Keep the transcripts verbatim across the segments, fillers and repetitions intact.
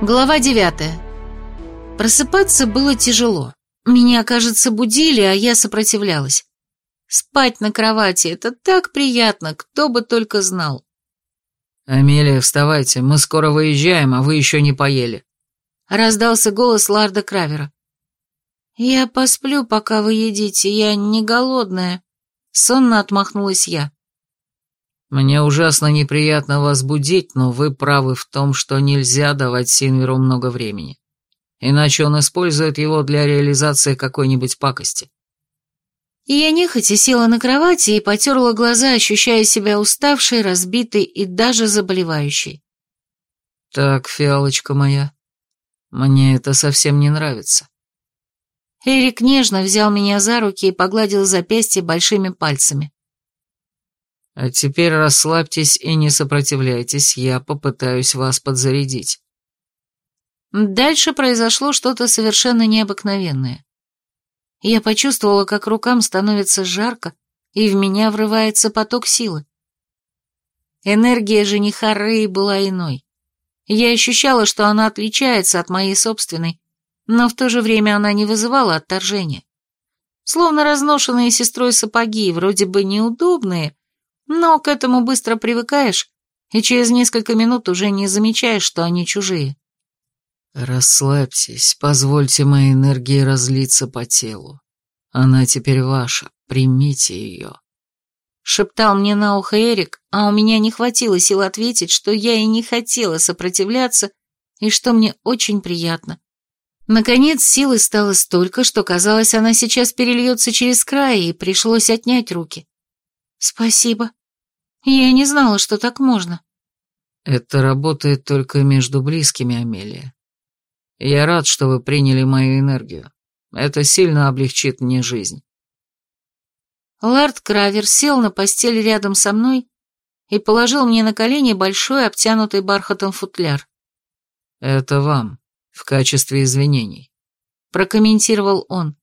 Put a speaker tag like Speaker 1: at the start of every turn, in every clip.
Speaker 1: Глава девятая. Просыпаться было тяжело. Меня, кажется, будили, а я сопротивлялась. Спать на кровати — это так приятно, кто бы только знал.
Speaker 2: «Амелия, вставайте, мы скоро выезжаем, а вы еще не поели», —
Speaker 1: раздался голос Ларда Кравера. «Я посплю, пока вы едите, я не голодная», — сонно отмахнулась я.
Speaker 2: «Мне ужасно неприятно вас будить, но вы правы в том, что нельзя давать Синверу много времени. Иначе он использует его для реализации какой-нибудь пакости».
Speaker 1: И я нехотя села на кровати и потерла глаза, ощущая себя уставшей, разбитой и даже заболевающей.
Speaker 2: «Так, фиалочка моя, мне это совсем не нравится».
Speaker 1: Эрик нежно взял меня за руки и погладил запястье большими пальцами.
Speaker 2: «А теперь расслабьтесь и не сопротивляйтесь, я попытаюсь вас подзарядить».
Speaker 1: Дальше произошло что-то совершенно необыкновенное. Я почувствовала, как рукам становится жарко, и в меня врывается поток силы. Энергия жениха Рэй была иной. Я ощущала, что она отличается от моей собственной, но в то же время она не вызывала отторжения. Словно разношенные сестрой сапоги, вроде бы неудобные, но к этому быстро привыкаешь, и через несколько минут уже не замечаешь, что они чужие.
Speaker 2: «Расслабьтесь, позвольте моей энергии разлиться по телу. Она теперь ваша, примите ее», — шептал мне на ухо Эрик, а у меня не хватило сил ответить, что я и не хотела сопротивляться, и что мне очень приятно. Наконец силы стало столько, что казалось, она сейчас перельется через край, и пришлось отнять руки. «Спасибо. Я не знала, что так можно». «Это работает только между близкими, Амелия. Я рад, что вы приняли мою энергию. Это сильно облегчит мне жизнь».
Speaker 1: Лард Кравер сел на постель рядом со мной и положил мне на колени большой обтянутый бархатом футляр.
Speaker 2: «Это вам, в качестве извинений», —
Speaker 1: прокомментировал он.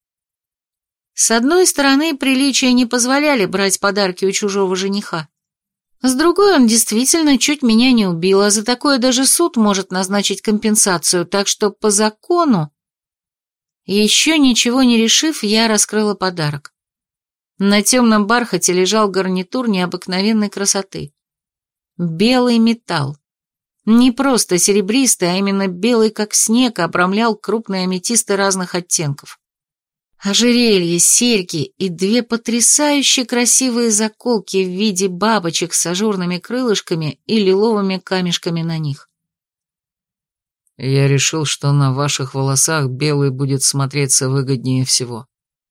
Speaker 1: С одной стороны, приличия не позволяли брать подарки у чужого жениха. С другой, он действительно чуть меня не убил, а за такое даже суд может назначить компенсацию, так что по закону... Еще ничего не решив, я раскрыла подарок. На темном бархате лежал гарнитур необыкновенной красоты. Белый металл. Не просто серебристый, а именно белый, как снег, обрамлял крупные аметисты разных оттенков. Ожерелье, серьги и две потрясающе красивые заколки в виде бабочек с ажурными крылышками и лиловыми камешками на них.
Speaker 2: «Я решил, что на ваших волосах белый будет смотреться выгоднее всего».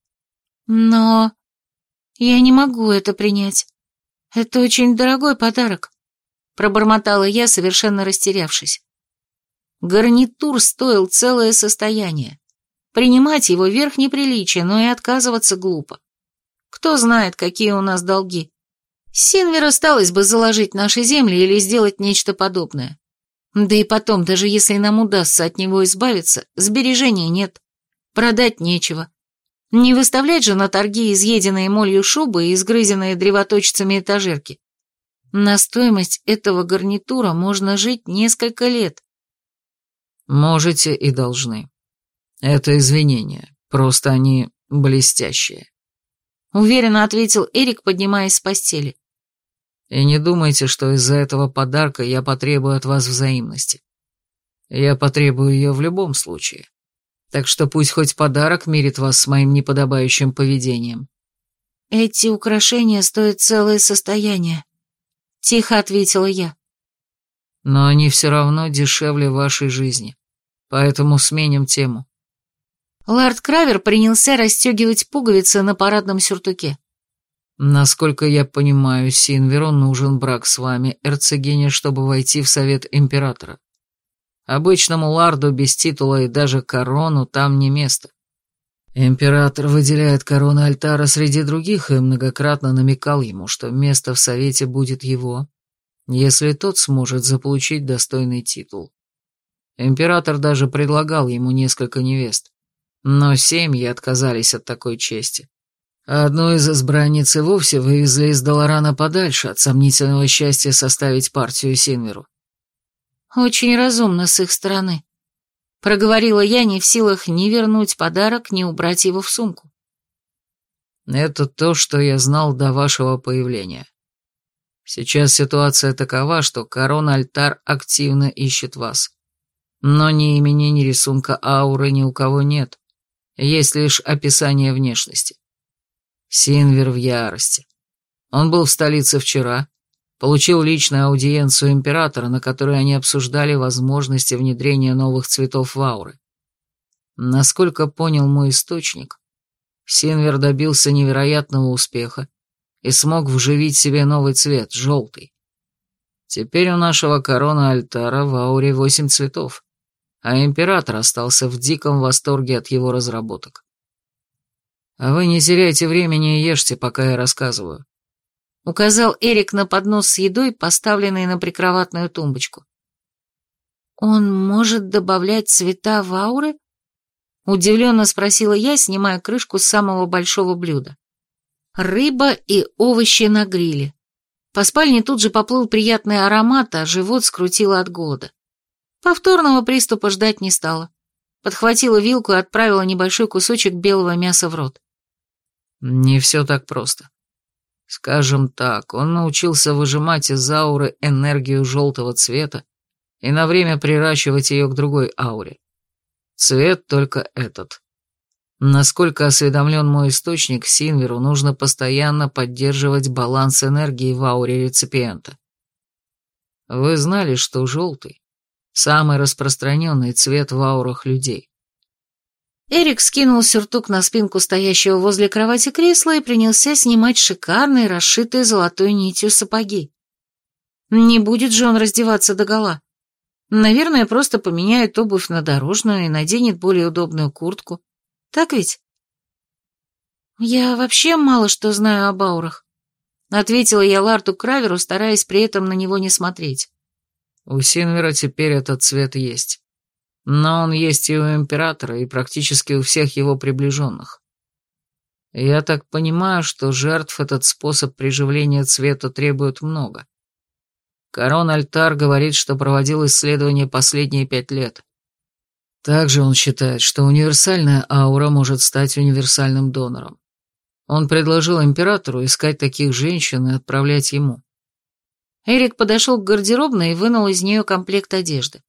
Speaker 1: «Но я не могу это принять. Это очень дорогой подарок», — пробормотала я, совершенно растерявшись. Гарнитур стоил целое состояние. Принимать его верх неприличия, но и отказываться глупо. Кто знает, какие у нас долги. Синвер осталось бы заложить наши земли или сделать нечто подобное. Да и потом, даже если нам удастся от него избавиться, сбережений нет. Продать нечего. Не выставлять же на торги изъеденные молью шубы и изгрызенные древоточцами этажерки. На стоимость этого гарнитура можно жить несколько лет.
Speaker 2: «Можете и должны. Это извинения, просто они блестящие», — уверенно ответил Эрик, поднимаясь с постели. «И не думайте, что из-за этого подарка я потребую от вас взаимности. Я потребую ее в любом случае. Так что пусть хоть подарок мирит вас с моим неподобающим поведением».
Speaker 1: «Эти украшения стоят целое состояние», — тихо ответила я.
Speaker 2: «Но они все равно дешевле вашей жизни, поэтому сменим тему».
Speaker 1: Лард Кравер принялся расстегивать пуговицы на парадном сюртуке.
Speaker 2: «Насколько я понимаю, Синверу нужен брак с вами, эрцегиня, чтобы войти в совет императора. Обычному ларду без титула и даже корону там не место. Император выделяет корону Альтара среди других и многократно намекал ему, что место в совете будет его, если тот сможет заполучить достойный титул. Император даже предлагал ему несколько невест, но семьи отказались от такой чести. Одну из избранниц и вовсе вывезли из Долорана подальше от сомнительного счастья составить партию Синверу.
Speaker 1: Очень разумно с их стороны. Проговорила я, не в силах ни вернуть подарок, ни убрать его в сумку.
Speaker 2: Это то, что я знал до вашего появления. Сейчас ситуация такова, что Корон-Альтар активно ищет вас. Но ни имени, ни рисунка ауры ни у кого нет. Есть лишь описание внешности. Синвер в ярости. Он был в столице вчера, получил личную аудиенцию императора, на которой они обсуждали возможности внедрения новых цветов в ауры. Насколько понял мой источник, Синвер добился невероятного успеха и смог вживить себе новый цвет, желтый. Теперь у нашего Корона-Альтара в ауре восемь цветов, а император остался в диком восторге от его разработок. А вы не теряйте времени и ешьте, пока я рассказываю. Указал Эрик на поднос с едой, поставленный на прикроватную тумбочку.
Speaker 1: Он может добавлять цвета в ауры? Удивленно спросила я, снимая крышку с самого большого блюда. Рыба и овощи на гриле. По спальне тут же поплыл приятный аромат, а живот скрутило от голода. Повторного приступа ждать не стала. Подхватила вилку и отправила небольшой кусочек белого мяса в рот.
Speaker 2: Не все так просто. Скажем так, он научился выжимать из ауры энергию желтого цвета и на время приращивать ее к другой ауре. Цвет только этот. Насколько осведомлен мой источник, Синверу нужно постоянно поддерживать баланс энергии в ауре реципиента. Вы знали, что желтый – самый распространенный цвет в аурах людей?
Speaker 1: Эрик скинул сюртук на спинку стоящего возле кровати кресла и принялся снимать шикарные, расшитые золотой нитью сапоги. Не будет же он раздеваться догола. Наверное, просто поменяет обувь на дорожную и наденет более удобную куртку. Так ведь? Я вообще мало что знаю об аурах, ответила я Ларту Краверу, стараясь при этом на него не смотреть.
Speaker 2: У Синвера теперь этот цвет есть. Но он есть и у императора, и практически у всех его приближенных. Я так понимаю, что жертв этот способ приживления цвета требует много. Корон-Альтар говорит, что проводил исследования последние пять лет. Также он считает, что универсальная аура может стать универсальным донором. Он предложил императору искать таких женщин и отправлять ему.
Speaker 1: Эрик подошел к гардеробной и вынул из нее комплект одежды.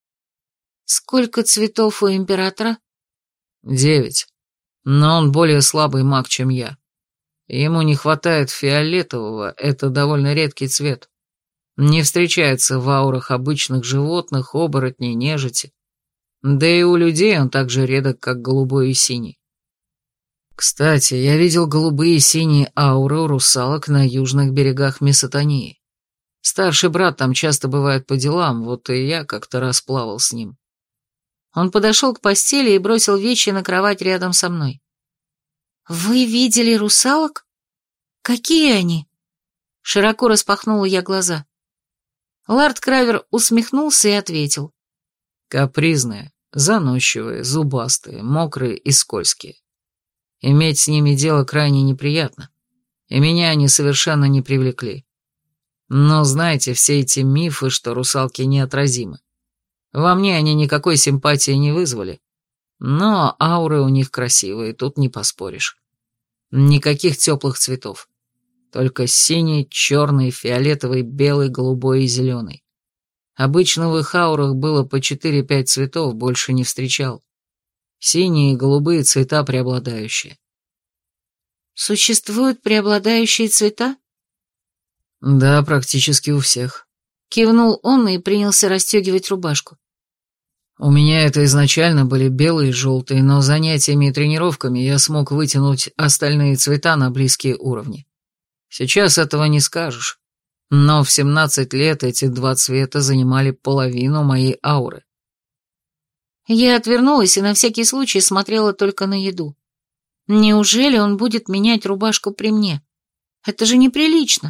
Speaker 1: Сколько цветов у императора?
Speaker 2: Девять. Но он более слабый маг, чем я. Ему не хватает фиолетового, это довольно редкий цвет. Не встречается в аурах обычных животных, оборотней, нежити. Да и у людей он так же редок, как голубой и синий. Кстати, я видел голубые и синие ауры у русалок на южных берегах Месотонии. Старший брат там часто бывает по делам, вот и я как-то раз плавал с ним.
Speaker 1: Он подошел к постели и бросил вещи на кровать рядом со мной. «Вы видели русалок? Какие они?» Широко распахнула я глаза. Лард Кравер усмехнулся и ответил.
Speaker 2: Капризные, заносчивые, зубастые, мокрые и скользкие. Иметь с ними дело крайне неприятно, и меня они совершенно не привлекли. Но знаете, все эти мифы, что русалки неотразимы. Во мне они никакой симпатии не вызвали, но ауры у них красивые, тут не поспоришь. Никаких теплых цветов. Только синий, черный, фиолетовый, белый, голубой и зеленый. Обычно в их аурах было по четыре-пять цветов, больше не встречал. Синие и голубые цвета преобладающие.
Speaker 1: Существуют преобладающие цвета?
Speaker 2: Да, практически у всех.
Speaker 1: Кивнул он и принялся расстегивать рубашку.
Speaker 2: У меня это изначально были белые и желтые, но занятиями и тренировками я смог вытянуть остальные цвета на близкие уровни. Сейчас этого не скажешь, но в семнадцать лет эти два цвета занимали половину моей ауры.
Speaker 1: Я отвернулась и на всякий случай смотрела только на еду. Неужели он будет менять рубашку при мне? Это же неприлично.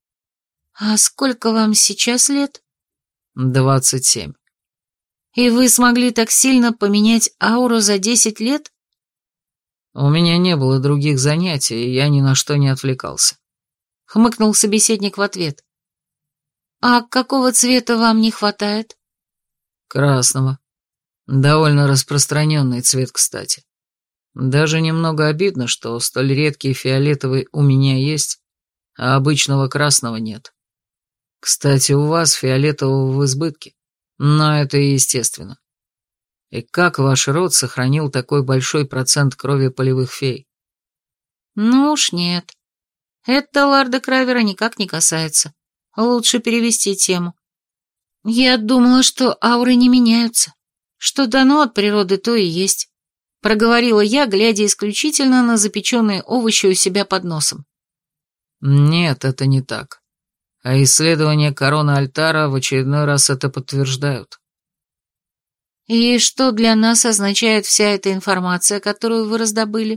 Speaker 1: А сколько вам сейчас лет?
Speaker 2: Двадцать семь.
Speaker 1: И вы смогли так сильно поменять ауру за десять лет?
Speaker 2: У меня не было других занятий, и я ни на что не отвлекался.
Speaker 1: Хмыкнул собеседник в ответ. А какого цвета вам не хватает?
Speaker 2: Красного. Довольно распространенный цвет, кстати. Даже немного обидно, что столь редкий фиолетовый у меня есть, а обычного красного нет. Кстати, у вас фиолетового в избытке, но это и естественно. И как ваш род сохранил такой большой процент крови полевых фей?
Speaker 1: Ну уж нет. Это лорда Кравера никак не касается. Лучше перевести тему. Я думала, что ауры не меняются. Что дано от природы, то и есть. Проговорила я, глядя исключительно на запеченные овощи у себя под носом.
Speaker 2: Нет, это не так. А исследования короны Альтара в очередной раз это подтверждают.
Speaker 1: И что для нас означает вся эта информация, которую вы раздобыли?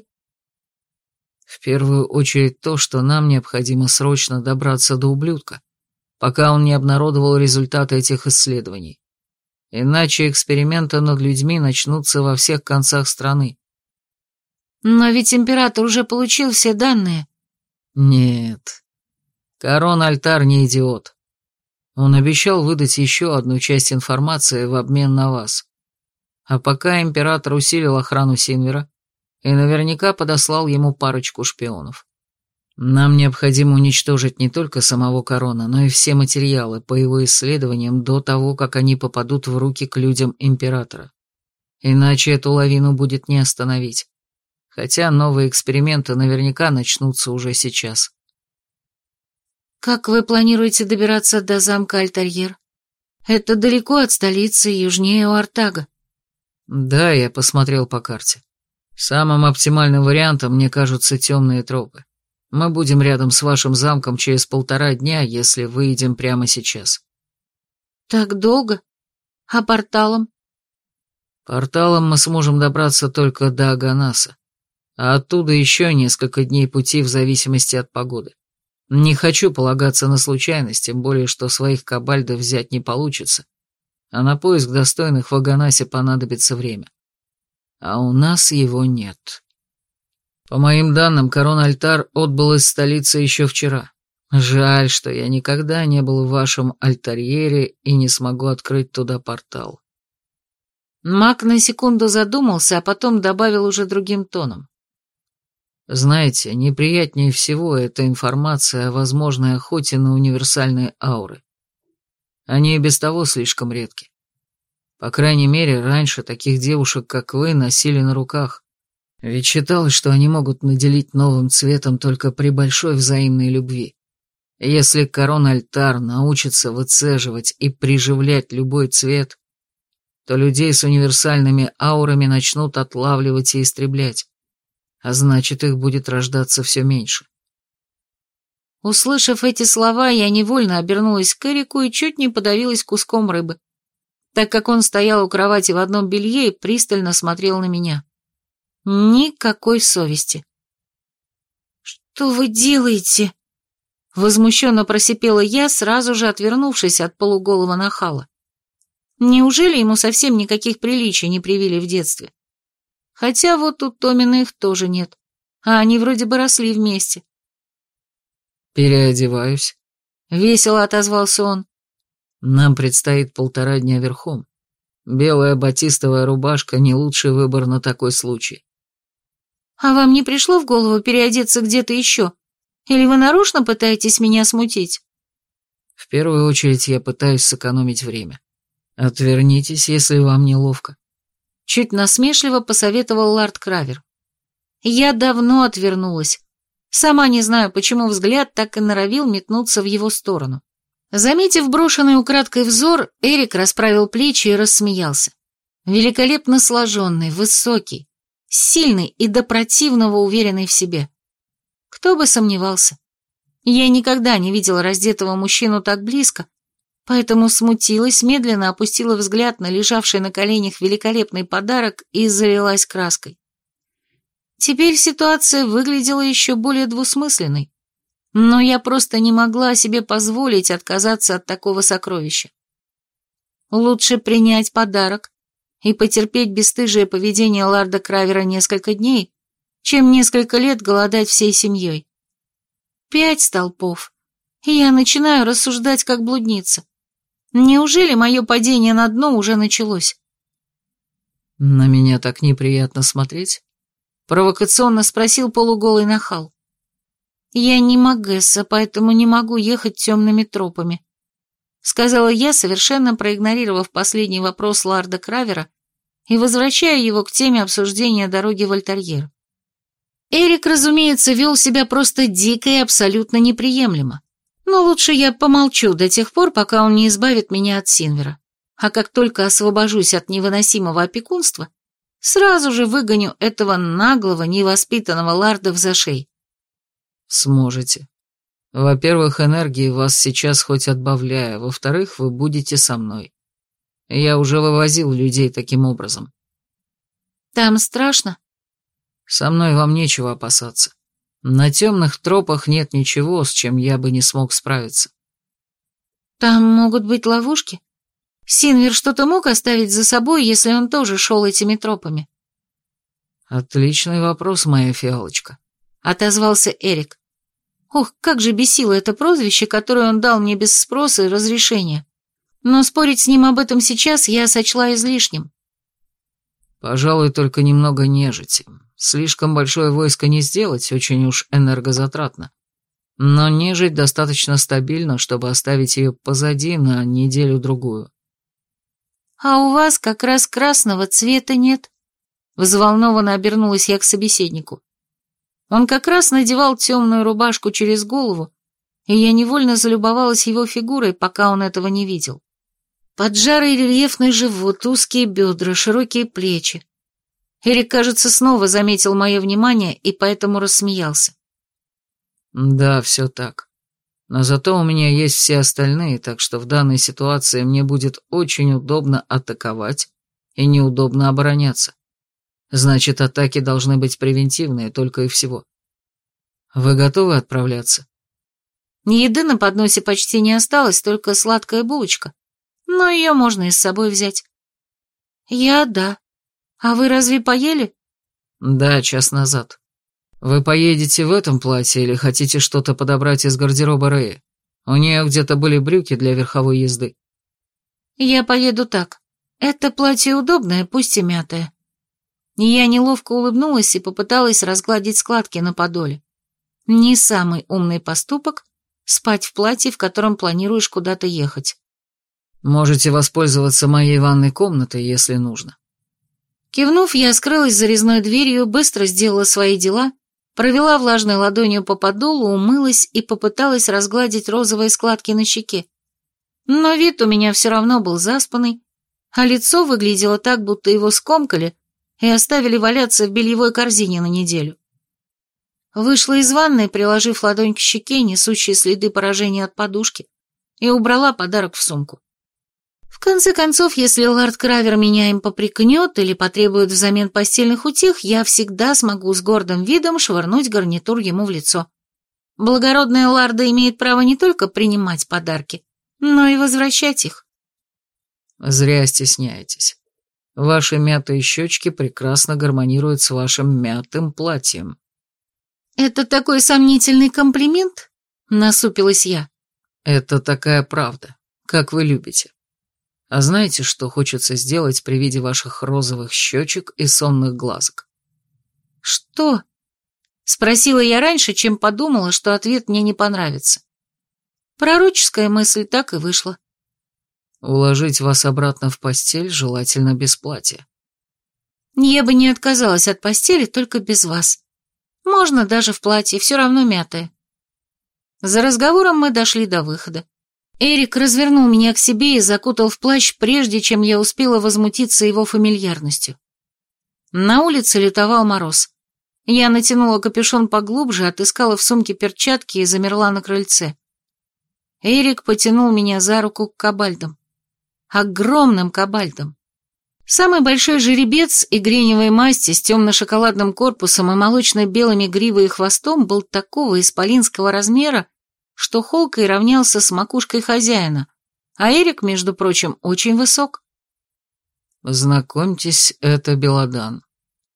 Speaker 2: В первую очередь то, что нам необходимо срочно добраться до ублюдка, пока он не обнародовал результаты этих исследований. Иначе эксперименты над людьми начнутся во всех концах страны.
Speaker 1: Но ведь император уже получил все данные.
Speaker 2: Нет. Корон Альтар не идиот. Он обещал выдать еще одну часть информации в обмен на вас. А пока император усилил охрану Синвера и наверняка подослал ему парочку шпионов. Нам необходимо уничтожить не только самого Корона, но и все материалы по его исследованиям до того, как они попадут в руки к людям императора. Иначе эту лавину будет не остановить. Хотя новые эксперименты наверняка начнутся уже сейчас.
Speaker 1: Как вы планируете добираться до замка Альтарьер? Это далеко от столицы, южнее у Артага.
Speaker 2: Да, я посмотрел по карте. Самым оптимальным вариантом мне кажутся темные тропы. Мы будем рядом с вашим замком через полтора дня, если выйдем прямо сейчас.
Speaker 1: Так долго? А порталом?
Speaker 2: Порталом мы сможем добраться только до Аганаса, а оттуда еще несколько дней пути в зависимости от погоды. Не хочу полагаться на случайность, тем более, что своих кабальдов взять не получится, а на поиск достойных в Аганасе понадобится время. А у нас его нет. По моим данным, Корон Альтар отбыл из столицы еще вчера. Жаль, что я никогда не был в вашем Альтарьере и не смогу открыть туда портал.
Speaker 1: Маг на секунду задумался, а потом добавил уже другим тоном.
Speaker 2: Знаете, неприятнее всего эта информация о возможной охоте на универсальные ауры. Они и без того слишком редки. По крайней мере, раньше таких девушек, как вы, носили на руках. Ведь считалось, что они могут наделить новым цветом только при большой взаимной любви. Если Корон Альтар научится выцеживать и приживлять любой цвет, то людей с универсальными аурами начнут отлавливать и истреблять, а значит, их будет рождаться все меньше.
Speaker 1: Услышав эти слова, я невольно обернулась к Эрику и чуть не подавилась куском рыбы, так как он стоял у кровати в одном белье и пристально смотрел на меня. Никакой совести. «Что вы делаете?» Возмущенно просипела я, сразу же отвернувшись от полуголого нахала. Неужели ему совсем никаких приличий не привили в детстве? Хотя вот у Томина их тоже нет, а они вроде бы росли вместе.
Speaker 2: «Переодеваюсь», —
Speaker 1: весело отозвался он.
Speaker 2: «Нам предстоит полтора дня верхом. Белая батистовая рубашка — не лучший выбор на такой случай».
Speaker 1: «А вам не пришло в голову переодеться где-то еще? Или вы нарочно пытаетесь меня смутить?»
Speaker 2: «В первую очередь я пытаюсь сэкономить время. Отвернитесь, если вам неловко».
Speaker 1: Чуть насмешливо посоветовал лорд Кравер. Я давно отвернулась. Сама не знаю, почему взгляд так и норовил метнуться в его сторону. Заметив брошенный украдкой взор, Эрик расправил плечи и рассмеялся. Великолепно сложенный, высокий, сильный и до противного уверенный в себе. Кто бы сомневался. Я никогда не видела раздетого мужчину так близко, поэтому смутилась, медленно опустила взгляд на лежавший на коленях великолепный подарок и залилась краской. Теперь ситуация выглядела еще более двусмысленной, но я просто не могла себе позволить отказаться от такого сокровища. Лучше принять подарок и потерпеть бесстыжее поведение лорда Кравера несколько дней, чем несколько лет голодать всей семьей. Пять столпов, и я начинаю рассуждать как блудница. Неужели мое падение на дно уже началось?
Speaker 2: На меня так неприятно смотреть?
Speaker 1: Провокационно спросил полуголый нахал. Я не магесса, поэтому не могу ехать темными тропами, сказала я, совершенно проигнорировав последний вопрос лорда Кравера и возвращая его к теме обсуждения дороги в Альтарьер. Эрик, разумеется, вел себя просто дико и абсолютно неприемлемо. Но лучше я помолчу до тех пор, пока он не избавит меня от Синвера. А как только освобожусь от невыносимого опекунства, сразу же выгоню этого наглого, невоспитанного ларда в зашей.
Speaker 2: Сможете. Во-первых, энергии вас сейчас хоть отбавляю, во-вторых, вы будете со мной. Я уже вывозил людей таким образом.
Speaker 1: Там страшно?
Speaker 2: Со мной вам нечего опасаться. На темных тропах нет ничего, с чем я бы не смог справиться.
Speaker 1: Там могут быть ловушки? Синвер что-то мог оставить за собой, если он тоже шел этими тропами?
Speaker 2: Отличный вопрос, моя фиалочка.
Speaker 1: Отозвался Эрик. Ох, как же бесило это прозвище, которое он дал мне без спроса и разрешения. Но спорить с ним об этом сейчас я сочла излишним.
Speaker 2: Пожалуй, только немного нежити. Слишком большое войско не сделать, очень уж энергозатратно. Но нежить достаточно стабильна, чтобы оставить ее позади на неделю-другую.
Speaker 1: А у вас как раз красного цвета нет? Взволнованно обернулась я к собеседнику. Он как раз надевал темную рубашку через голову, и я невольно залюбовалась его фигурой, пока он этого не видел. Поджарый рельефный живот, узкие бедра, широкие плечи. Эрик, кажется, снова заметил мое внимание и поэтому рассмеялся.
Speaker 2: Да, все так. Но зато у меня есть все остальные, так что в данной ситуации мне будет очень удобно атаковать и неудобно обороняться. Значит, атаки должны быть превентивные, только и всего. Вы готовы отправляться?
Speaker 1: Еды на подносе почти не осталось, только сладкая булочка. Но ее можно и с собой взять. Я да. А вы разве поели?
Speaker 2: Да, час назад. Вы поедете в этом платье или хотите что-то подобрать из гардероба Рэя? У нее где-то были брюки для верховой езды.
Speaker 1: Я поеду так. Это платье удобное, пусть и мятое. Я неловко улыбнулась и попыталась разгладить складки на подоле. Не самый умный поступок — спать в платье, в котором планируешь куда-то ехать.
Speaker 2: Можете воспользоваться моей ванной комнатой, если нужно.
Speaker 1: Кивнув, я скрылась за резной дверью, быстро сделала свои дела, провела влажной ладонью по подолу, умылась и попыталась разгладить розовые складки на щеке. Но вид у меня все равно был заспанный, а лицо выглядело так, будто его скомкали и оставили валяться в бельевой корзине на неделю. Вышла из ванной, приложив ладонь к щеке, несущей следы поражения от подушки, и убрала подарок в сумку. В конце концов, если лорд Кравер меня им попрекнет или потребует взамен постельных утех, я всегда смогу с гордым видом швырнуть гарнитур ему в лицо. Благородная лорда имеет право не только принимать подарки, но и возвращать их.
Speaker 2: Зря стесняетесь. Ваши мятые щечки прекрасно гармонируют с вашим мятым платьем.
Speaker 1: Это такой сомнительный комплимент? Насупилась я.
Speaker 2: Это такая правда, как вы любите. А знаете, что хочется сделать при виде ваших розовых щечек и сонных глазок?
Speaker 1: Что? Спросила я раньше, чем подумала, что ответ мне не понравится. Пророческая мысль так и вышла.
Speaker 2: Уложить вас обратно в постель, желательно без платья.
Speaker 1: Я бы не отказалась от постели, только без вас. Можно даже в платье, все равно мятое. За разговором мы дошли до выхода. Эрик развернул меня к себе и закутал в плащ, прежде чем я успела возмутиться его фамильярностью. На улице лютовал мороз. Я натянула капюшон поглубже, отыскала в сумке перчатки и замерла на крыльце. Эрик потянул меня за руку к кабальдам. Огромным кабальдам. Самый большой жеребец и греневой масти с темно-шоколадным корпусом и молочно-белыми гривой и хвостом был такого исполинского размера, что холкой равнялся с макушкой хозяина, а Эрик, между прочим, очень высок.
Speaker 2: Знакомьтесь, это Белодан.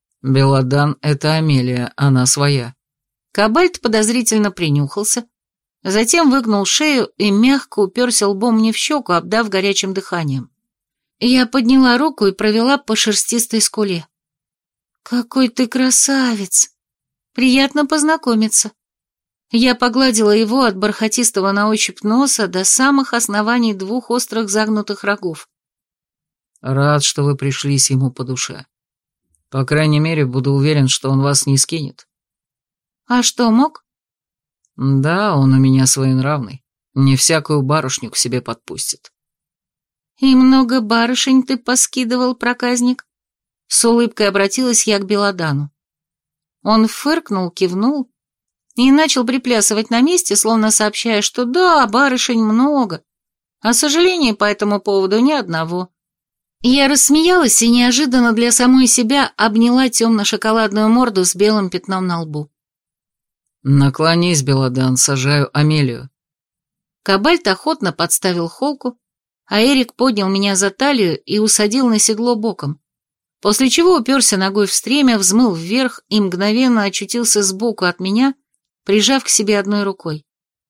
Speaker 2: Белодан — это Амелия, она своя.
Speaker 1: Кабальд подозрительно принюхался, Затем выгнул шею и мягко уперся лбом мне в щеку, обдав горячим дыханием. Я подняла руку и провела по шерстистой скуле. «Какой ты красавец! Приятно познакомиться». Я погладила его от бархатистого на ощупь носа до самых оснований двух острых загнутых рогов.
Speaker 2: Рад, что вы пришлись ему по душе. По крайней мере, буду уверен, что он вас не скинет.
Speaker 1: А что, мог?
Speaker 2: Да, он у меня своенравный. Не всякую барышню к себе подпустит.
Speaker 1: И много барышень ты поскидывал, проказник? С улыбкой обратилась я к Белодану. Он фыркнул, кивнул и начал приплясывать на месте, словно сообщая, что да, барышень много, а сожалений по этому поводу ни одного. Я рассмеялась и неожиданно для самой себя обняла темно-шоколадную морду с белым пятном на лбу.
Speaker 2: «Наклонись, Белодан, сажаю Амелию».
Speaker 1: Кобальт охотно подставил холку, а Эрик поднял меня за талию и усадил на седло боком, после чего уперся ногой в стремя, взмыл вверх и мгновенно очутился сбоку от меня, прижав к себе одной рукой.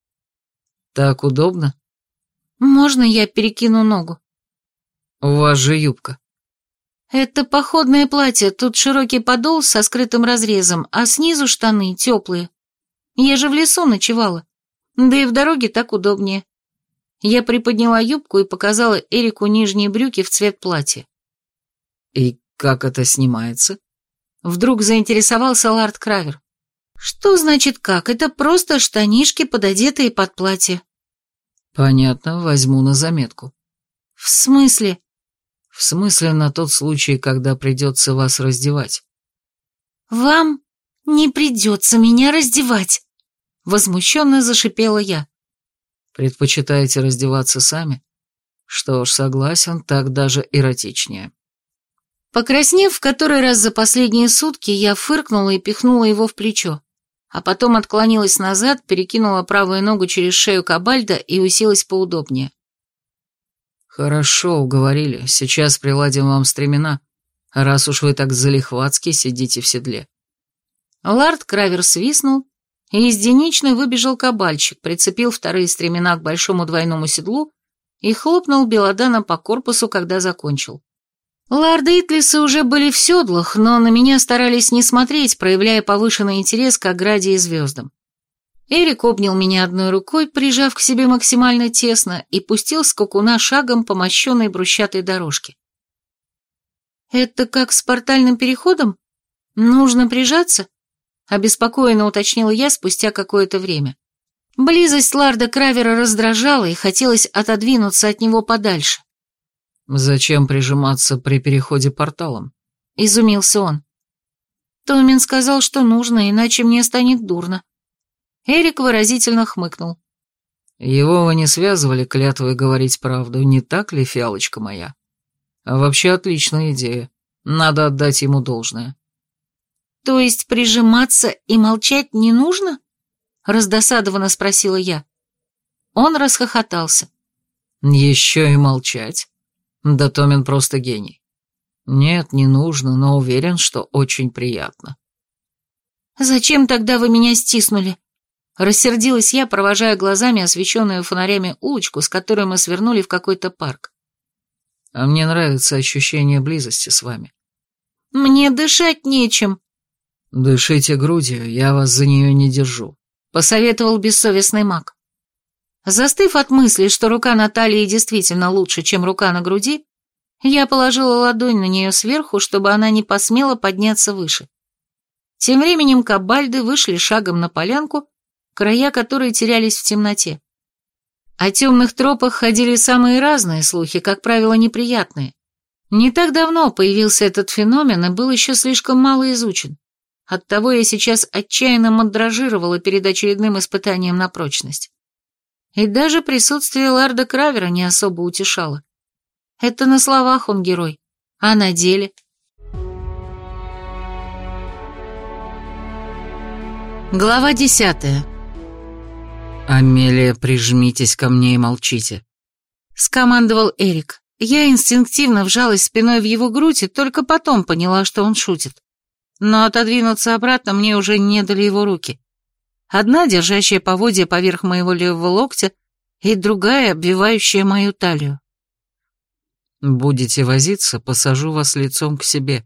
Speaker 2: «Так удобно?»
Speaker 1: «Можно я перекину ногу?»
Speaker 2: «У вас же юбка».
Speaker 1: «Это походное платье, тут широкий подол со скрытым разрезом, а снизу штаны теплые. Я же в лесу ночевала, да и в дороге так удобнее». Я приподняла юбку и показала Эрику нижние брюки в цвет платья.
Speaker 2: «И как это снимается?»
Speaker 1: Вдруг заинтересовался Лард Кравер. «Что значит как? Это просто штанишки, пододетые под платье».
Speaker 2: «Понятно, возьму на заметку».
Speaker 1: «В смысле?»
Speaker 2: «В смысле на тот случай, когда придется вас раздевать».
Speaker 1: «Вам не придется меня раздевать», — возмущенно зашипела я.
Speaker 2: «Предпочитаете раздеваться сами? Что ж, согласен, так даже эротичнее».
Speaker 1: Покраснев в который раз за последние сутки, я фыркнула и пихнула его в плечо, а потом отклонилась назад, перекинула правую ногу через шею Кобальда и уселась поудобнее.
Speaker 2: «Хорошо, уговорили. Сейчас приладим вам стремена, раз уж вы так залихватски сидите в седле».
Speaker 1: Лард Кравер свистнул, и из деничной выбежал кабальчик, прицепил вторые стремена к большому двойному седлу и хлопнул Белодана по корпусу, когда закончил. Ларды Итлисы уже были в седлах, но на меня старались не смотреть, проявляя повышенный интерес к ограде и звездам. Эрик обнял меня одной рукой, прижав к себе максимально тесно, и пустил скакуна шагом по мощенной брусчатой дорожке. «Это как с портальным переходом? Нужно прижаться?» — обеспокоенно уточнила я спустя какое-то время. Близость Ларда Кравера раздражала, и хотелось отодвинуться от него подальше.
Speaker 2: «Зачем прижиматься при переходе порталом?»
Speaker 1: — изумился он. Томин сказал, что нужно, иначе мне станет дурно. Эрик выразительно хмыкнул.
Speaker 2: «Его вы не связывали клятвой говорить правду, не так ли, фиалочка моя? А вообще отличная идея. Надо отдать ему должное».
Speaker 1: «То есть прижиматься и молчать не нужно?» — раздосадованно спросила я. Он расхохотался.
Speaker 2: «Еще и молчать? Да Томин просто гений. Нет, не нужно, но уверен, что очень приятно».
Speaker 1: «Зачем тогда вы меня стиснули?» Рассердилась я, провожая глазами освещенную фонарями улочку, с которой мы свернули в какой-то парк.
Speaker 2: «А мне нравится ощущение близости с вами».
Speaker 1: «Мне дышать нечем».
Speaker 2: «Дышите грудью, я вас за нее не держу», —
Speaker 1: посоветовал бессовестный маг. Застыв от мысли, что рука на талии действительно лучше, чем рука на груди, я положила ладонь на нее сверху, чтобы она не посмела подняться выше. Тем временем кабальды вышли шагом на полянку, края которой терялись в темноте. О темных тропах ходили самые разные слухи, как правило, неприятные. Не так давно появился этот феномен и был еще слишком мало изучен. Оттого я сейчас отчаянно мандражировала перед очередным испытанием на прочность. И даже присутствие Ларда Кравера не особо утешало. Это на словах он герой, а на деле... Глава десятая.
Speaker 2: «Амелия, прижмитесь ко мне и молчите»,
Speaker 1: — скомандовал Эрик. Я инстинктивно вжалась спиной в его грудь и только потом поняла, что он шутит. Но отодвинуться обратно мне уже не дали его руки. Одна, держащая поводья поверх моего левого локтя, и другая, обвивающая мою талию.
Speaker 2: «Будете возиться, посажу вас лицом к себе».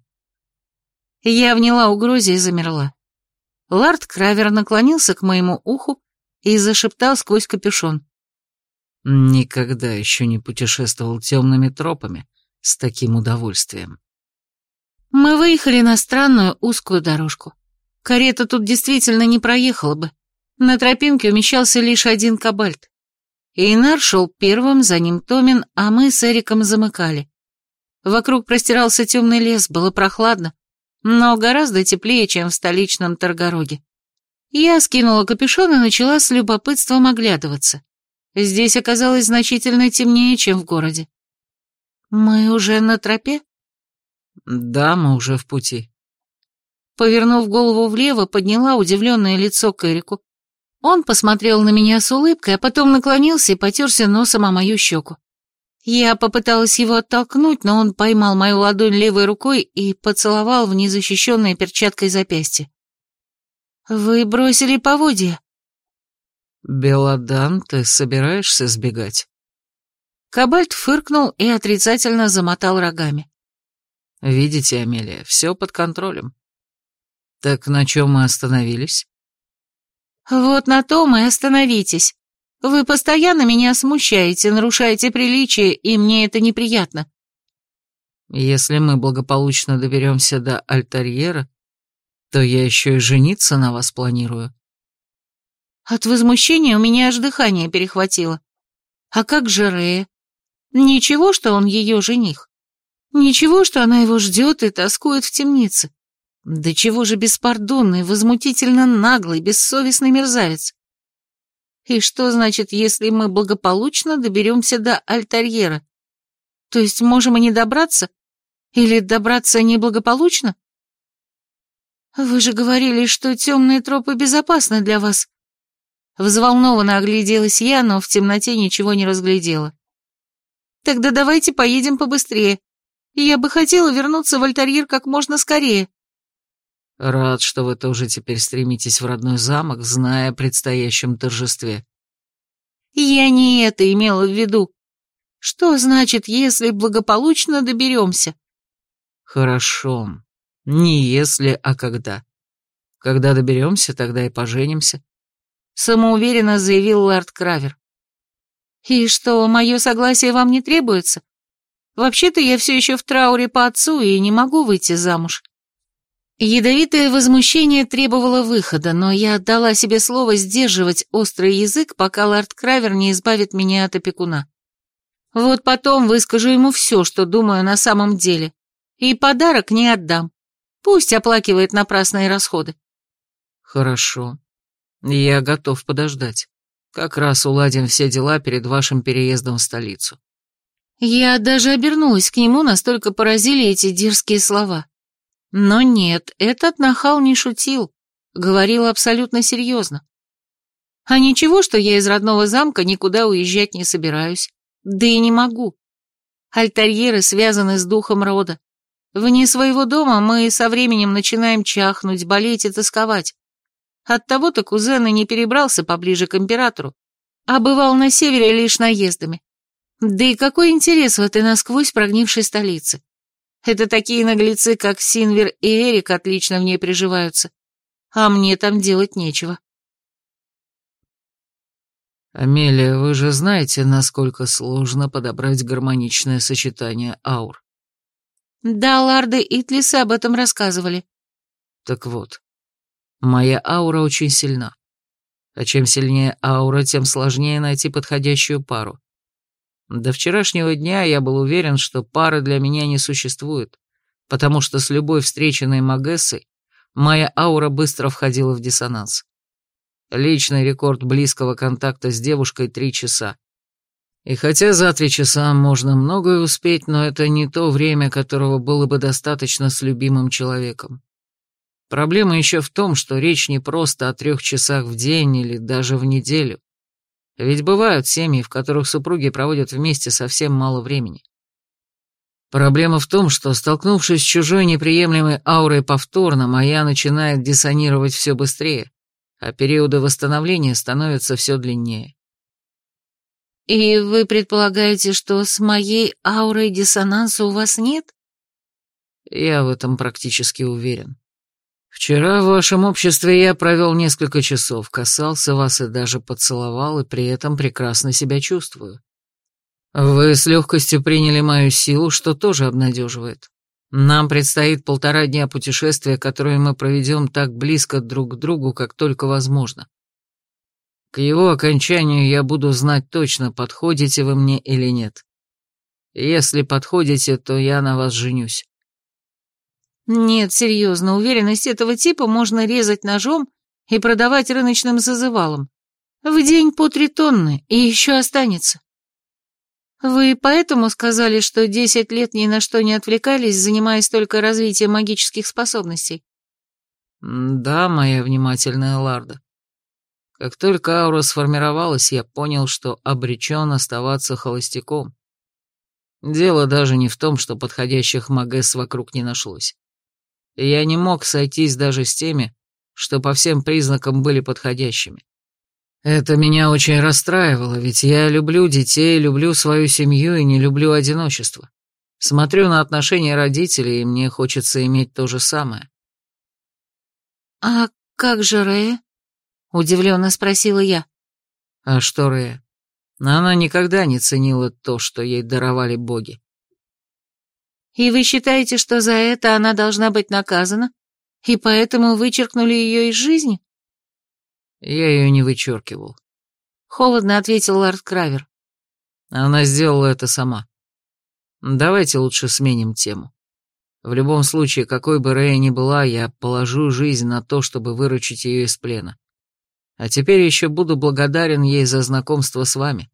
Speaker 1: Я вняла угрозе и замерла. Лард Кравер наклонился к моему уху и зашептал сквозь капюшон.
Speaker 2: «Никогда еще не путешествовал темными тропами с таким удовольствием».
Speaker 1: Мы выехали на странную узкую дорожку. Карета тут действительно не проехала бы. На тропинке умещался лишь один кобальт. Эйнар шел первым, за ним Томин, а мы с Эриком замыкали. Вокруг простирался темный лес, было прохладно, но гораздо теплее, чем в столичном Таргороге. Я скинула капюшон и начала с любопытством оглядываться. Здесь оказалось значительно темнее, чем в городе. «Мы уже на тропе?»
Speaker 2: «Да, мы уже в пути».
Speaker 1: Повернув голову влево, подняла удивленное лицо к Эрику. Он посмотрел на меня с улыбкой, а потом наклонился и потерся носом о мою щеку. Я попыталась его оттолкнуть, но он поймал мою ладонь левой рукой и поцеловал в незащищенное перчаткой запястье. «Вы бросили поводья?»
Speaker 2: «Белодан, ты собираешься сбегать?»
Speaker 1: Кобальт фыркнул и отрицательно замотал рогами.
Speaker 2: «Видите, Амелия, все под контролем». «Так на чем мы остановились?»
Speaker 1: «Вот на том и остановитесь. Вы постоянно меня смущаете, нарушаете приличие, и мне это неприятно».
Speaker 2: «Если мы благополучно доберемся до Альтарьера, то я еще и жениться на вас планирую».
Speaker 1: От возмущения у меня аж дыхание перехватило. А как же Рея? Ничего, что он ее жених. Ничего, что она его ждет и тоскует в темнице. Да чего же беспардонный, возмутительно наглый, бессовестный мерзавец. И что значит, если мы благополучно доберемся до Альтарьера? То есть можем и не добраться? Или добраться неблагополучно? Вы же говорили, что темные тропы безопасны для вас. Взволнованно огляделась я, но в темноте ничего не разглядела. Тогда давайте поедем побыстрее. Я бы хотела вернуться в Альтарьер как можно скорее.
Speaker 2: Рад, что вы тоже теперь стремитесь в родной замок, зная о предстоящем торжестве.
Speaker 1: Я не это имела в виду. Что значит, если благополучно доберемся?
Speaker 2: Хорошо. Не если, а когда. Когда доберемся, тогда и поженимся.
Speaker 1: Самоуверенно заявил Лард Кравер. И что, мое согласие вам не требуется? Вообще-то я все еще в трауре по отцу и не могу выйти замуж. Ядовитое возмущение требовало выхода, но я отдала себе слово сдерживать острый язык, пока Лард Кравер не избавит меня от опекуна. Вот потом выскажу ему все, что думаю на самом деле, и подарок не отдам. Пусть оплакивает напрасные расходы.
Speaker 2: Хорошо. Я готов подождать. Как раз уладим все дела перед вашим переездом в столицу.
Speaker 1: Я даже обернулась к нему, настолько поразили эти дерзкие слова. Но нет, этот нахал не шутил, говорил абсолютно серьезно. А ничего, что я из родного замка никуда уезжать не собираюсь, да и не могу. Альтарьеры связаны с духом рода. Вне своего дома мы со временем начинаем чахнуть, болеть и тосковать. Оттого-то кузен и не перебрался поближе к императору, а бывал на севере лишь наездами. Да и какой интерес в этой насквозь прогнившей столице? Это такие наглецы, как Синвер и Эрик, отлично в ней приживаются. А мне там делать нечего.
Speaker 2: Амелия, вы же знаете, насколько сложно подобрать гармоничное сочетание аур.
Speaker 1: Да, ларды Итлисы об этом рассказывали.
Speaker 2: Так вот, моя аура очень сильна. А чем сильнее аура, тем сложнее найти подходящую пару. До вчерашнего дня я был уверен, что пары для меня не существует, потому что с любой встреченной Магессой моя аура быстро входила в диссонанс. Личный рекорд близкого контакта с девушкой — три часа. И хотя за три часа можно многое успеть, но это не то время, которого было бы достаточно с любимым человеком. Проблема еще в том, что речь не просто о трех часах в день или даже в неделю. Ведь бывают семьи, в которых супруги проводят вместе совсем мало времени. Проблема в том, что, столкнувшись с чужой неприемлемой аурой повторно, моя начинает диссонировать все быстрее, а периоды восстановления становятся все длиннее.
Speaker 1: И вы предполагаете, что с моей аурой диссонанса у вас нет?
Speaker 2: Я в этом практически уверен. Вчера в вашем обществе я провел несколько часов, касался вас и даже поцеловал, и при этом прекрасно себя чувствую. Вы с легкостью приняли мою силу, что тоже обнадеживает. Нам предстоит полтора дня путешествия, которые мы проведем так близко друг к другу, как только возможно. К его окончанию я буду знать точно, подходите вы мне или нет. Если подходите, то я на вас женюсь.
Speaker 1: Нет, серьезно, уверенность этого типа можно резать ножом и продавать рыночным зазывалам. В день по три тонны, и еще останется. Вы поэтому сказали, что десять лет ни на что не отвлекались, занимаясь только развитием магических способностей?
Speaker 2: Да, моя внимательная Ларда. Как только аура сформировалась, я понял, что обречен оставаться холостяком. Дело даже не в том, что подходящих магесс вокруг не нашлось. Я не мог сойтись даже с теми, что по всем признакам были подходящими. Это меня очень расстраивало, ведь я люблю детей, люблю свою семью и не люблю одиночество. Смотрю на отношения родителей, и мне хочется иметь то же самое.
Speaker 1: «А как же Рея?» — удивленно спросила я.
Speaker 2: А что Рея? Она никогда не ценила то, что ей даровали боги.
Speaker 1: «И вы считаете, что за это она должна быть наказана, и поэтому вычеркнули ее из жизни?»
Speaker 2: Я ее не вычеркивал.
Speaker 1: Холодно ответил лорд Кравер.
Speaker 2: Она сделала это сама. Давайте лучше сменим тему. В любом случае, какой бы Рея ни была, я положу жизнь на то, чтобы выручить ее из плена. А теперь еще буду благодарен ей за знакомство с вами.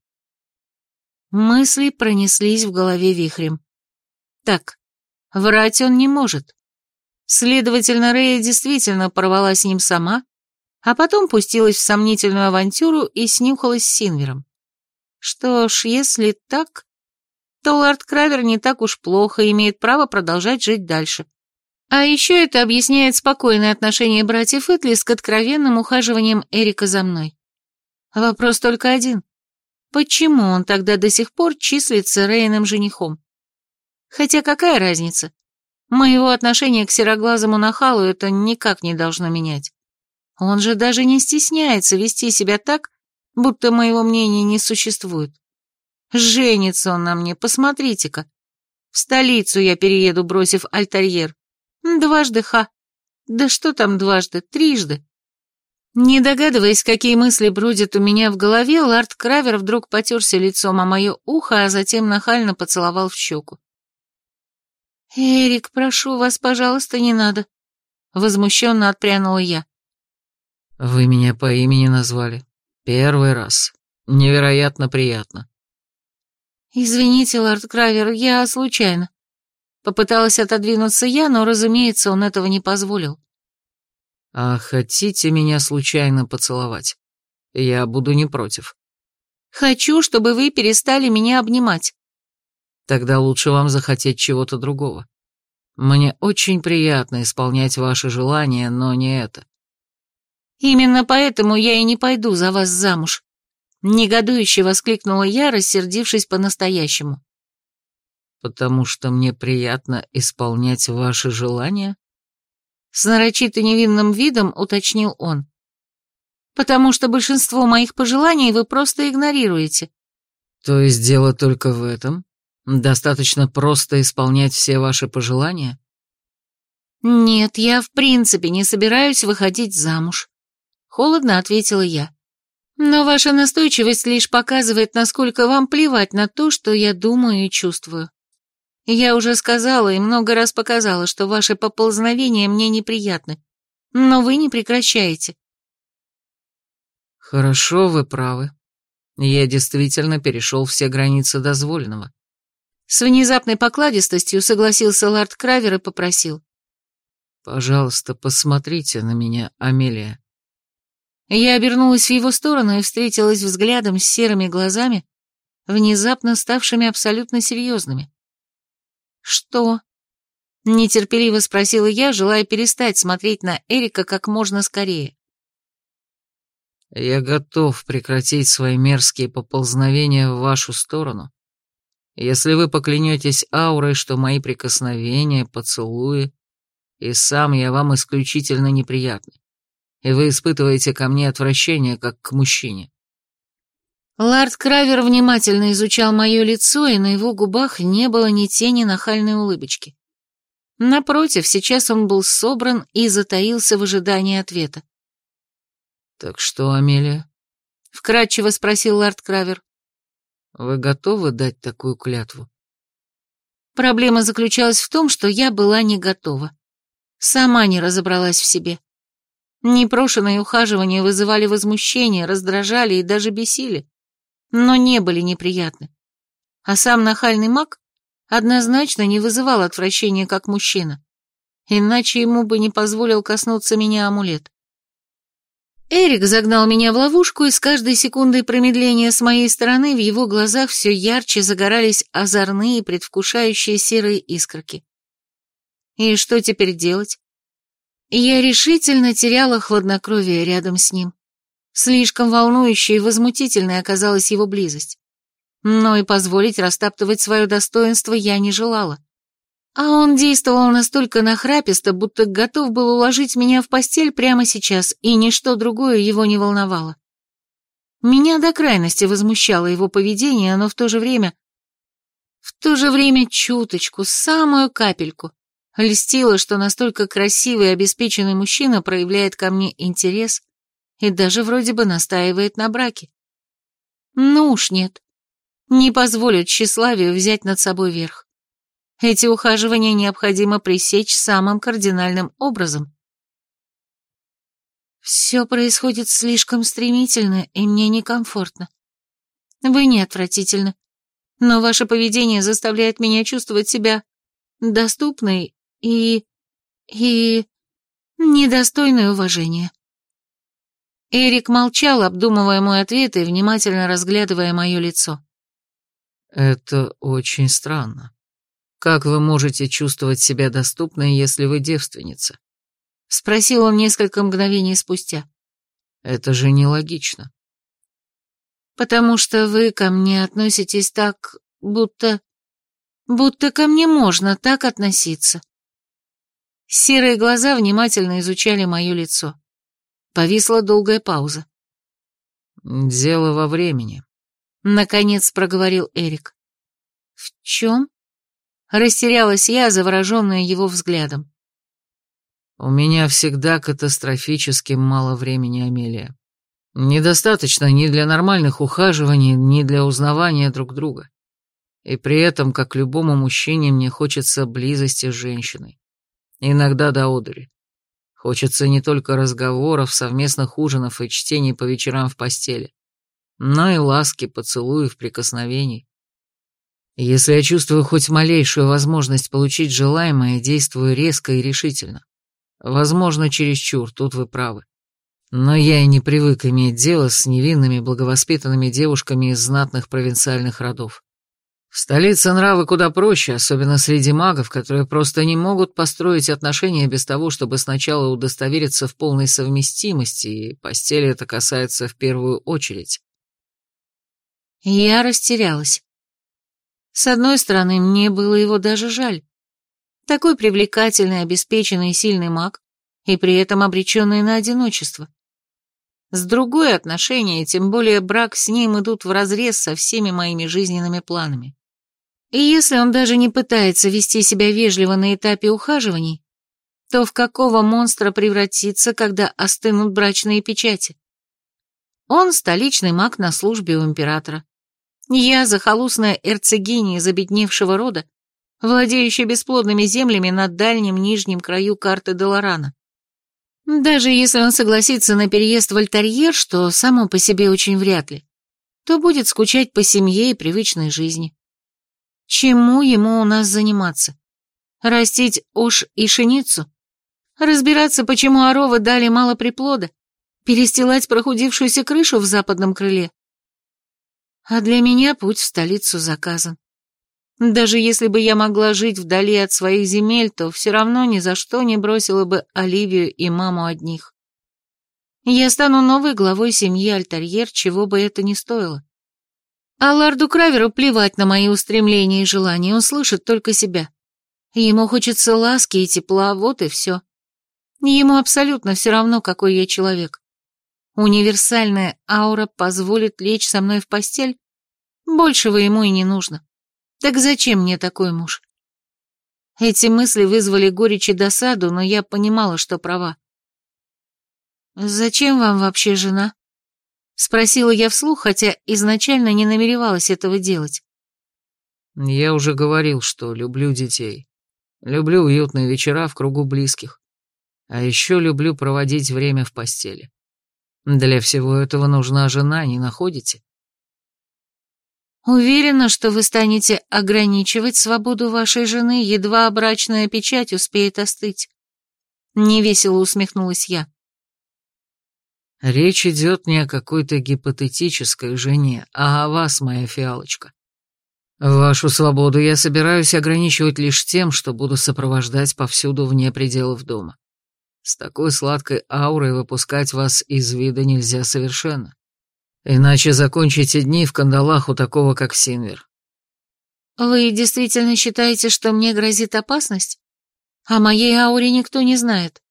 Speaker 1: Мысли пронеслись в голове вихрем. Так, врать он не может. Следовательно, Рея действительно порвала с ним сама, а потом пустилась в сомнительную авантюру и снюхалась с Синвером. Что ж, если так, то лорд Кравер не так уж плохо и имеет право продолжать жить дальше. А еще это объясняет спокойное отношение братьев Итлис к откровенным ухаживаниям Эрика за мной. Вопрос только один. Почему он тогда до сих пор числится Рейным женихом? Хотя какая разница? Моего отношения к сероглазому нахалу это никак не должно менять. Он же даже не стесняется вести себя так, будто моего мнения не существует. Женится он на мне, посмотрите-ка. В столицу я перееду, бросив альтерьер. Дважды ха. Да что там дважды, трижды. Не догадываясь, какие мысли бродят у меня в голове, лорд Кравер вдруг потерся лицом о мое ухо, а затем нахально поцеловал в щеку. «Эрик, прошу вас, пожалуйста, не надо», — возмущенно отпрянула я.
Speaker 2: Вы меня по имени назвали. Первый раз. Невероятно приятно.
Speaker 1: «Извините, лорд Кравер, я случайно». Попыталась отодвинуться я, но, разумеется, он этого не позволил.
Speaker 2: А хотите меня случайно поцеловать? Я буду не против.
Speaker 1: «Хочу, чтобы вы перестали меня обнимать».
Speaker 2: Тогда лучше вам захотеть чего-то другого. Мне очень приятно исполнять ваши желания, но не это.
Speaker 1: «Именно поэтому я и не пойду за вас замуж», — негодующе воскликнула я, рассердившись по-настоящему.
Speaker 2: «Потому что мне приятно исполнять ваши желания?»
Speaker 1: С нарочито невинным видом уточнил он. «Потому что большинство моих пожеланий вы просто игнорируете».
Speaker 2: «То есть дело только в этом? Достаточно просто исполнять все ваши пожелания?»
Speaker 1: «Нет, я в принципе не собираюсь выходить замуж», — холодно ответила я. «Но ваша настойчивость лишь показывает, насколько вам плевать на то, что я думаю и чувствую. Я уже сказала и много раз показала, что ваши поползновения мне неприятны, но вы не прекращаете».
Speaker 2: «Хорошо, вы правы. Я действительно перешел все границы дозволенного».
Speaker 1: С внезапной покладистостью согласился лорд Кравер и попросил.
Speaker 2: «Пожалуйста, посмотрите на меня, Амелия».
Speaker 1: Я обернулась в его сторону и встретилась взглядом с серыми глазами, внезапно ставшими абсолютно серьезными. «Что?» — нетерпеливо спросила я, желая перестать смотреть на Эрика как можно скорее.
Speaker 2: Я готов прекратить свои мерзкие поползновения в вашу сторону, если вы поклянетесь аурой, что мои прикосновения, поцелуи, и сам я вам исключительно неприятны, и вы испытываете ко мне отвращение, как к мужчине».
Speaker 1: Лорд Кравер внимательно изучал мое лицо, и на его губах не было ни тени нахальной улыбочки. Напротив, сейчас он был собран и затаился в ожидании ответа.
Speaker 2: «Так что, Амелия?»
Speaker 1: — вкратчиво спросил лорд Кравер.
Speaker 2: «Вы готовы дать такую клятву?»
Speaker 1: Проблема заключалась в том, что я была не готова. Сама не разобралась в себе. Непрошенные ухаживания вызывали возмущение, раздражали и даже бесили, но не были неприятны. А сам нахальный маг однозначно не вызывал отвращения как мужчина, иначе ему бы не позволил коснуться меня амулет. Эрик загнал меня в ловушку, и с каждой секундой промедления с моей стороны в его глазах все ярче загорались озорные, предвкушающие серые искорки. И что теперь делать? Я решительно теряла хладнокровие рядом с ним. Слишком волнующей и возмутительной оказалась его близость. Но и позволить растаптывать свое достоинство я не желала. А он действовал настолько нахраписто, будто готов был уложить меня в постель прямо сейчас, и ничто другое его не волновало. Меня до крайности возмущало его поведение, но в то же время... В то же время чуточку, самую капельку, льстило, что настолько красивый и обеспеченный мужчина проявляет ко мне интерес и даже вроде бы настаивает на браке. Ну уж нет, не позволят тщеславию взять над собой верх. Эти ухаживания необходимо пресечь самым кардинальным образом. Все происходит слишком стремительно, и мне некомфортно. Вы не отвратительны, но ваше поведение заставляет меня чувствовать себя доступной и... и... недостойной уважения. Эрик молчал, обдумывая мой ответ и внимательно разглядывая мое лицо.
Speaker 2: «Это очень странно. Как вы можете чувствовать себя доступной, если вы девственница?» —
Speaker 1: спросил он несколько мгновений спустя.
Speaker 2: «Это же нелогично».
Speaker 1: «Потому что вы ко мне относитесь так, будто... будто ко мне можно так относиться». Серые глаза внимательно изучали мое лицо. Повисла долгая пауза.
Speaker 2: «Дело во времени»,
Speaker 1: — наконец проговорил Эрик. «В чем?» — растерялась я, завороженная его взглядом.
Speaker 2: «У меня всегда катастрофически мало времени, Амелия. Недостаточно ни для нормальных ухаживаний, ни для узнавания друг друга. И при этом, как любому мужчине, мне хочется близости с женщиной. Иногда до одури. Хочется не только разговоров, совместных ужинов и чтений по вечерам в постели, но и ласки, поцелуев, прикосновений. Если я чувствую хоть малейшую возможность получить желаемое, действую резко и решительно. Возможно, чересчур, тут вы правы. Но я и не привык иметь дело с невинными, благовоспитанными девушками из знатных провинциальных родов. В столице нравы куда проще, особенно среди магов, которые просто не могут построить отношения без того, чтобы сначала удостовериться в полной совместимости, и постели это касается в первую очередь.
Speaker 1: Я растерялась. С одной стороны, мне было его даже жаль. Такой привлекательный, обеспеченный и сильный маг, и при этом обреченный на одиночество. С другой, отношения, тем более брак с ним, идут вразрез со всеми моими жизненными планами. И если он даже не пытается вести себя вежливо на этапе ухаживаний, то в какого монстра превратится, когда остынут брачные печати? Он столичный маг на службе у императора. Я захолустная эрцегиня из обедневшего рода, владеющая бесплодными землями на дальнем нижнем краю карты Делорана. Даже если он согласится на переезд в Альтарьер, что само по себе очень вряд ли, то будет скучать по семье и привычной жизни. Чему ему у нас заниматься? Растить ож и пшеницу? Разбираться, почему оровы дали мало приплода? Перестилать прохудившуюся крышу в западном крыле? А для меня путь в столицу заказан. Даже если бы я могла жить вдали от своих земель, то все равно ни за что не бросила бы Оливию и маму одних. Я стану новой главой семьи Альтарьер, чего бы это ни стоило. А лорду Краверу плевать на мои устремления и желания, он слышит только себя. Ему хочется ласки и тепла, вот и все. Ему абсолютно все равно, какой я человек. Универсальная аура позволит лечь со мной в постель, большего ему и не нужно. Так зачем мне такой муж? Эти мысли вызвали горечь и досаду, но я понимала, что права. «Зачем вам вообще жена?» — спросила я вслух, хотя изначально не намеревалась этого делать.
Speaker 2: «Я уже говорил, что люблю детей. Люблю уютные вечера в кругу близких. А еще люблю проводить время в постели. Для всего этого нужна жена, не находите?»
Speaker 1: «Уверена, что вы станете ограничивать свободу вашей жены, едва брачная печать успеет остыть». Невесело усмехнулась я.
Speaker 2: «Речь идет не о какой-то гипотетической жене, а о вас, моя фиалочка. Вашу свободу я собираюсь ограничивать лишь тем, что буду сопровождать повсюду вне пределов дома. С такой сладкой аурой выпускать вас из вида нельзя совершенно. Иначе закончите дни в кандалах у такого, как Синвер».
Speaker 1: «Вы действительно считаете, что мне грозит опасность? О моей ауре никто не знает».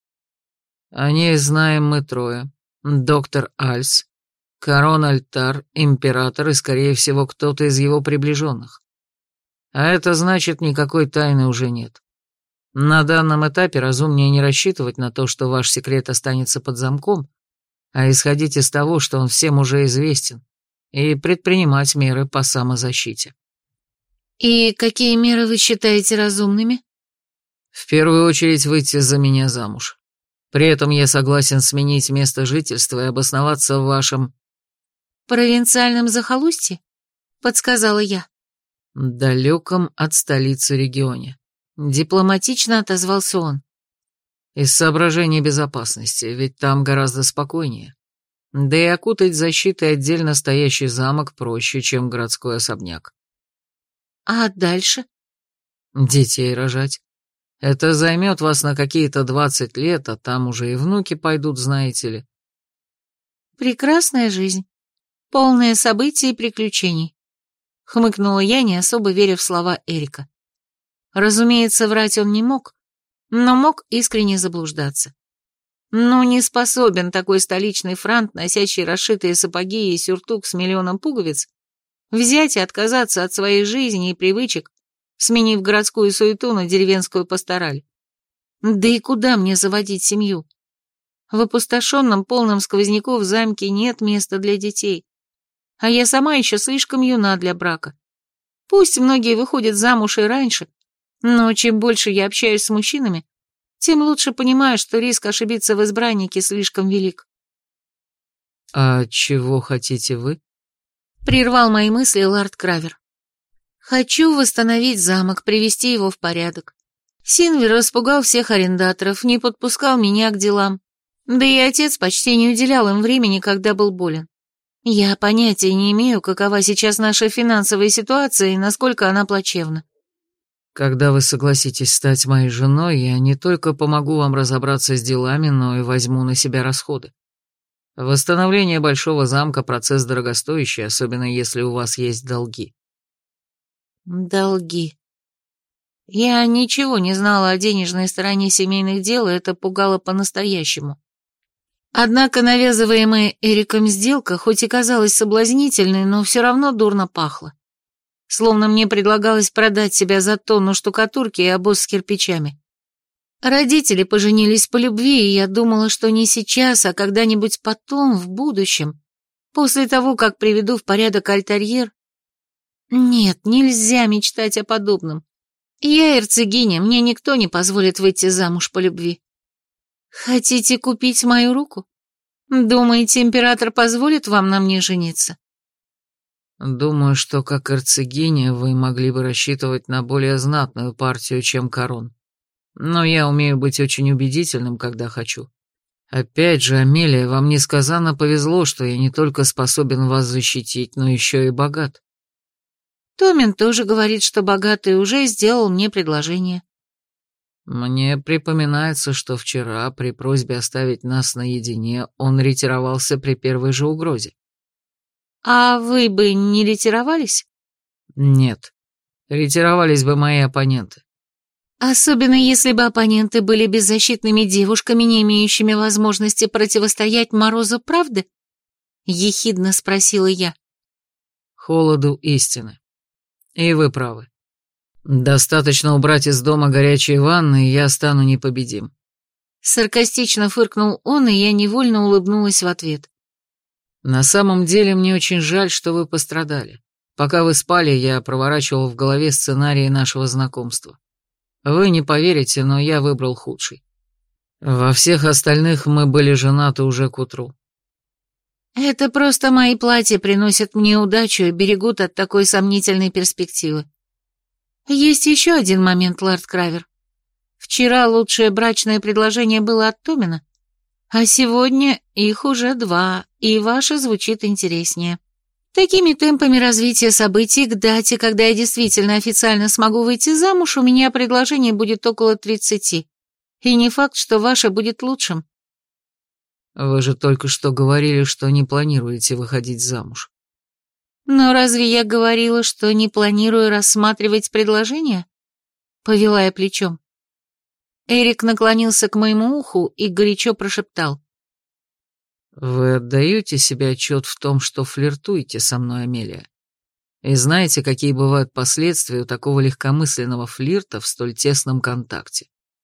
Speaker 2: «О ней знаем мы трое. Доктор Альс, Корон Альтар, Император и, скорее всего, кто-то из его приближенных. А это значит, никакой тайны уже нет. На данном этапе разумнее не рассчитывать на то, что ваш секрет останется под замком, а исходить из того, что он всем уже известен, и предпринимать меры по самозащите».
Speaker 1: «И какие меры вы считаете разумными?»
Speaker 2: «В первую очередь выйти за меня замуж. При этом я согласен сменить место жительства и обосноваться в вашем...»
Speaker 1: «Провинциальном захолустье?» — подсказала я.
Speaker 2: «Далеком от столицы регионе», — дипломатично отозвался он. «Из соображений безопасности, ведь там гораздо спокойнее. Да и окутать защитой отдельно стоящий замок проще, чем городской особняк».
Speaker 1: «А дальше?»
Speaker 2: «Детей рожать. Это займет вас на какие-то двадцать лет, а там уже и внуки пойдут, знаете ли».
Speaker 1: «Прекрасная жизнь. Полная событий и приключений», — хмыкнула я, не особо веря в слова Эрика. Разумеется, врать он не мог, но мог искренне заблуждаться. Ну, не способен такой столичный франт, носящий расшитые сапоги и сюртук с миллионом пуговиц, взять и отказаться от своей жизни и привычек, сменив городскую суету на деревенскую пастораль. Да и куда мне заводить семью? В опустошенном, полном сквозняков замке нет места для детей. А я сама еще слишком юна для брака. Пусть многие выходят замуж и раньше, но чем больше я общаюсь с мужчинами, тем лучше понимаю, что риск ошибиться в избраннике слишком велик.
Speaker 2: «А чего хотите вы?»
Speaker 1: — прервал мои мысли лорд Кравер. «Хочу восстановить замок, привести его в порядок. Синвер распугал всех арендаторов, не подпускал меня к делам. Да и отец почти не уделял им времени, когда был болен. Я понятия не имею, какова сейчас наша финансовая ситуация и насколько она плачевна».
Speaker 2: «Когда вы согласитесь стать моей женой, я не только помогу вам разобраться с делами, но и возьму на себя расходы. Восстановление большого замка – процесс дорогостоящий, особенно если у вас есть долги».
Speaker 1: Долги. Я ничего не знала о денежной стороне семейных дел, и это пугало по-настоящему. Однако навязываемая Эриком сделка хоть и казалась соблазнительной, но все равно дурно пахла. Словно мне предлагалось продать себя за тонну штукатурки и обоз с кирпичами. Родители поженились по любви, и я думала, что не сейчас, а когда-нибудь потом, в будущем, после того, как приведу в порядок альтерьер. Нет, нельзя мечтать о подобном. Я эрцегиня, мне никто не позволит выйти замуж по любви. Хотите купить мою руку? Думаете, император позволит вам на мне жениться?
Speaker 2: Думаю, что как эрцегиня вы могли бы рассчитывать на более знатную партию, чем Корон. Но я умею быть очень убедительным, когда хочу. Опять же, Амелия, вам несказанно повезло, что я не только способен вас защитить, но еще и богат.
Speaker 1: Томин тоже говорит, что богатый уже сделал мне предложение.
Speaker 2: Мне припоминается, что вчера при просьбе оставить нас наедине он ретировался при первой же угрозе.
Speaker 1: А вы бы не ретировались?
Speaker 2: Нет, ретировались бы мои оппоненты.
Speaker 1: Особенно если бы оппоненты были беззащитными девушками, не имеющими возможности противостоять морозу правды? Ехидно спросила я.
Speaker 2: Холоду истины. И вы правы. Достаточно убрать из дома горячие ванны, и я стану непобедим.
Speaker 1: Саркастично фыркнул он, и я невольно улыбнулась в ответ.
Speaker 2: На самом деле мне очень жаль, что вы пострадали. Пока вы спали, я проворачивал в голове сценарии нашего знакомства. Вы не поверите, но я выбрал худший. Во всех остальных мы были женаты уже к утру.
Speaker 1: Это просто мои платья приносят мне удачу и берегут от такой сомнительной перспективы. Есть еще один момент, лорд Кравер. Вчера лучшее брачное предложение было от Томина, а сегодня их уже два, и ваше звучит интереснее. Такими темпами развития событий к дате, когда я действительно официально смогу выйти замуж, у меня предложение будет около тридцати. И не факт, что ваше будет лучшим.
Speaker 2: Вы же только что говорили, что не планируете выходить замуж.
Speaker 1: Но разве я говорила, что не планирую рассматривать предложение? Повела я плечом. Эрик наклонился к моему уху и горячо прошептал.
Speaker 2: Вы отдаете себе отчет в том, что флиртуете со мной, Амелия? И знаете, какие бывают последствия у такого легкомысленного флирта в столь тесном контакте?